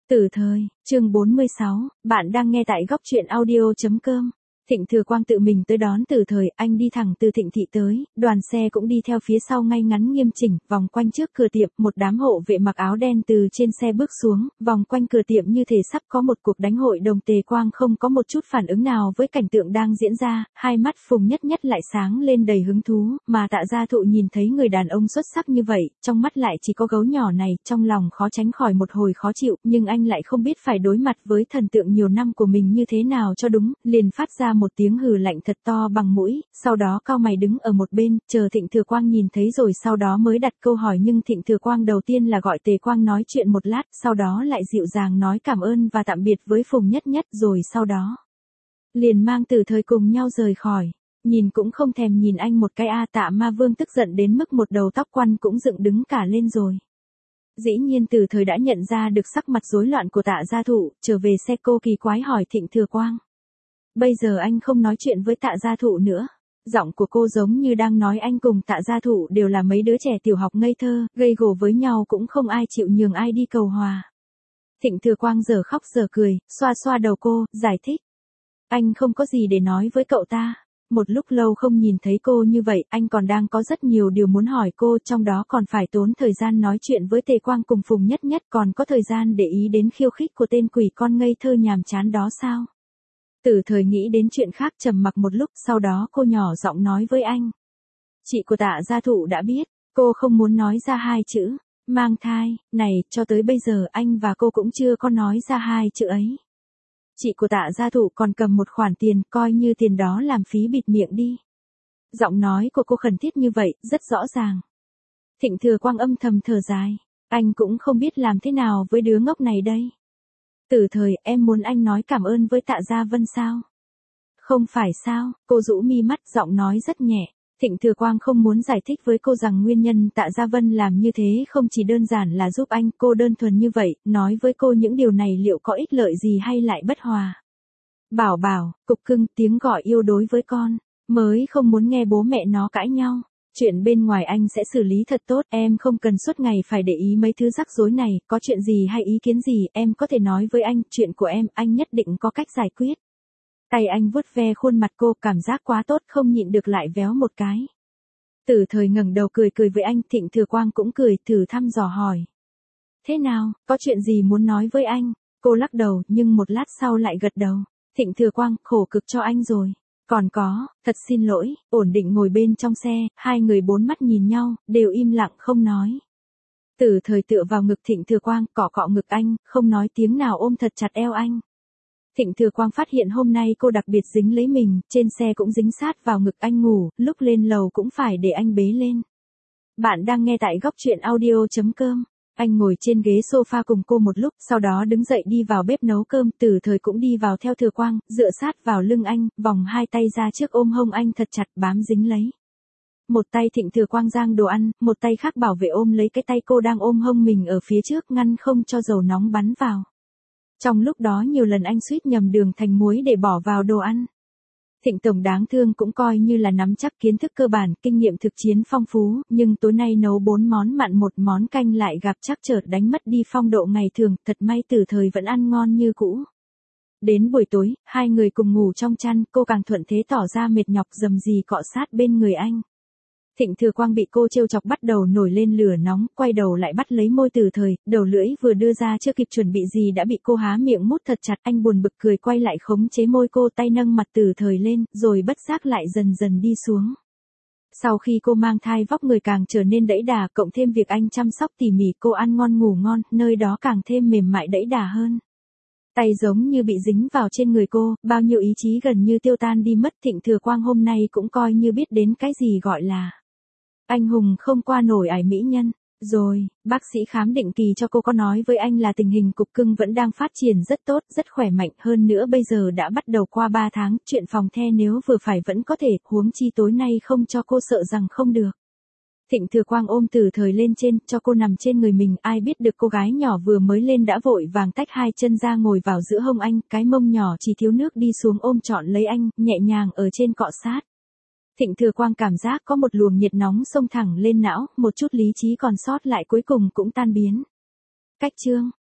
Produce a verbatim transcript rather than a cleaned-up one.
Từ thời, chương bốn mươi sáu, bạn đang nghe tại góc truyện audio.com. Thịnh Thừa Quang tự mình tới đón Từ Thời, anh đi thẳng từ Thịnh thị tới, đoàn xe cũng đi theo phía sau ngay ngắn nghiêm chỉnh, vòng quanh trước cửa tiệm, một đám hộ vệ mặc áo đen từ trên xe bước xuống, vòng quanh cửa tiệm như thể sắp có một cuộc đánh hội đồng. Tề Quang không có một chút phản ứng nào với cảnh tượng đang diễn ra, hai mắt Phùng Nhất Nhất lại sáng lên đầy hứng thú, mà Tạ Gia Thụ nhìn thấy người đàn ông xuất sắc như vậy, trong mắt lại chỉ có gấu nhỏ này, trong lòng khó tránh khỏi một hồi khó chịu, nhưng anh lại không biết phải đối mặt với thần tượng nhiều năm của mình như thế nào cho đúng, liền phát ra một tiếng hừ lạnh thật to bằng mũi, sau đó cau mày đứng ở một bên, chờ Thịnh Thừa Quang nhìn thấy rồi sau đó mới đặt câu hỏi. Nhưng Thịnh Thừa Quang đầu tiên là gọi Tề Quang nói chuyện một lát, sau đó lại dịu dàng nói cảm ơn và tạm biệt với Phùng Nhất Nhất, rồi sau đó liền mang Từ Thời cùng nhau rời khỏi. Nhìn cũng không thèm nhìn anh một cái a. Tạ Ma Vương tức giận đến mức một đầu tóc quăn cũng dựng đứng cả lên rồi. Dĩ nhiên Từ Thời đã nhận ra được sắc mặt rối loạn của Tạ Gia Thụ, trở về xe cô kỳ quái hỏi Thịnh Thừa Quang. Bây giờ anh không nói chuyện với Tạ Gia Thụ nữa. Giọng của cô giống như đang nói anh cùng Tạ Gia Thụ đều là mấy đứa trẻ tiểu học ngây thơ, gây gổ với nhau cũng không ai chịu nhường ai đi cầu hòa. Thịnh Thừa Quang giờ khóc giờ cười, xoa xoa đầu cô, giải thích. Anh không có gì để nói với cậu ta. Một lúc lâu không nhìn thấy cô như vậy, anh còn đang có rất nhiều điều muốn hỏi cô, trong đó còn phải tốn thời gian nói chuyện với Tề Quang cùng Phùng Nhất Nhất, còn có thời gian để ý đến khiêu khích của tên quỷ con ngây thơ nhàm chán đó sao? Từ Thời nghĩ đến chuyện khác trầm mặc một lúc, sau đó cô nhỏ giọng nói với anh. Chị của Tạ Gia Thụ đã biết, cô không muốn nói ra hai chữ, mang thai, này, cho tới bây giờ anh và cô cũng chưa có nói ra hai chữ ấy. Chị của Tạ Gia Thụ còn cầm một khoản tiền, coi như tiền đó làm phí bịt miệng đi. Giọng nói của cô khẩn thiết như vậy, rất rõ ràng. Thịnh Thừa Quang âm thầm thở dài, anh cũng không biết làm thế nào với đứa ngốc này đây. Từ Thời, em muốn anh nói cảm ơn với Tạ Gia Vân sao? Không phải sao? Cô rũ mi mắt, giọng nói rất nhẹ. Thịnh Thừa Quang không muốn giải thích với cô rằng nguyên nhân Tạ Gia Vân làm như thế không chỉ đơn giản là giúp anh, cô đơn thuần như vậy, nói với cô những điều này liệu có ích lợi gì hay lại bất hòa. Bảo bảo, cục cưng, tiếng gọi yêu đối với con, mới không muốn nghe bố mẹ nó cãi nhau. Chuyện bên ngoài anh sẽ xử lý thật tốt, em không cần suốt ngày phải để ý mấy thứ rắc rối này, có chuyện gì hay ý kiến gì, em có thể nói với anh, chuyện của em, anh nhất định có cách giải quyết. Tay anh vuốt ve khuôn mặt cô, cảm giác quá tốt không nhịn được lại véo một cái. Từ Thời ngẩng đầu cười cười với anh, Thịnh Thừa Quang cũng cười, thử thăm dò hỏi. Thế nào, có chuyện gì muốn nói với anh? Cô lắc đầu, nhưng một lát sau lại gật đầu. Thịnh Thừa Quang, khổ cực cho anh rồi. Còn có, thật xin lỗi, ổn định ngồi bên trong xe, hai người bốn mắt nhìn nhau, đều im lặng không nói. Từ Thời tựa vào ngực Thịnh Thừa Quang, cọ cọ ngực anh, không nói tiếng nào ôm thật chặt eo anh. Thịnh Thừa Quang phát hiện hôm nay cô đặc biệt dính lấy mình, trên xe cũng dính sát vào ngực anh ngủ, lúc lên lầu cũng phải để anh bế lên. Bạn đang nghe tại góc truyện audio.com. Anh ngồi trên ghế sofa cùng cô một lúc, sau đó đứng dậy đi vào bếp nấu cơm, Từ Thời cũng đi vào theo Thừa Quang, dựa sát vào lưng anh, vòng hai tay ra trước ôm hông anh thật chặt bám dính lấy. Một tay Thịnh Thừa Quang rang đồ ăn, một tay khác bảo vệ ôm lấy cái tay cô đang ôm hông mình ở phía trước, ngăn không cho dầu nóng bắn vào. Trong lúc đó nhiều lần anh suýt nhầm đường thành muối để bỏ vào đồ ăn. Thịnh Tổng đáng thương cũng coi như là nắm chắc kiến thức cơ bản, kinh nghiệm thực chiến phong phú, nhưng tối nay nấu bốn món mặn một món canh lại gặp trắc trở đánh mất đi phong độ ngày thường, thật may Từ Thời vẫn ăn ngon như cũ. Đến buổi tối, hai người cùng ngủ trong chăn, cô càng thuận thế tỏ ra mệt nhọc dầm gì cọ sát bên người anh. Thịnh Thừa Quang bị cô trêu chọc bắt đầu nổi lên lửa nóng, quay đầu lại bắt lấy môi Từ Thời, đầu lưỡi vừa đưa ra chưa kịp chuẩn bị gì đã bị cô há miệng mút thật chặt, anh buồn bực cười quay lại khống chế môi cô, tay nâng mặt Từ Thời lên, rồi bất giác lại dần dần đi xuống. Sau khi cô mang thai vóc người càng trở nên đẫy đà, cộng thêm việc anh chăm sóc tỉ mỉ, cô ăn ngon ngủ ngon, nơi đó càng thêm mềm mại đẫy đà hơn. Tay giống như bị dính vào trên người cô, bao nhiêu ý chí gần như tiêu tan đi mất. Thịnh Thừa Quang hôm nay cũng coi như biết đến cái gì gọi là anh hùng không qua nổi ải mỹ nhân. Rồi, bác sĩ khám định kỳ cho cô có nói với anh là tình hình cục cưng vẫn đang phát triển rất tốt, rất khỏe mạnh, hơn nữa bây giờ đã bắt đầu qua ba tháng, chuyện phòng the nếu vừa phải vẫn có thể, huống chi tối nay không cho cô sợ rằng không được. Thịnh Thừa Quang ôm Từ Thời lên trên, cho cô nằm trên người mình, ai biết được cô gái nhỏ vừa mới lên đã vội vàng tách hai chân ra ngồi vào giữa hông anh, cái mông nhỏ chỉ thiếu nước đi xuống ôm trọn lấy anh, nhẹ nhàng ở trên cọ sát. Thịnh Thừa Quang cảm giác có một luồng nhiệt nóng xông thẳng lên não, một chút lý trí còn sót lại cuối cùng cũng tan biến. Cách chương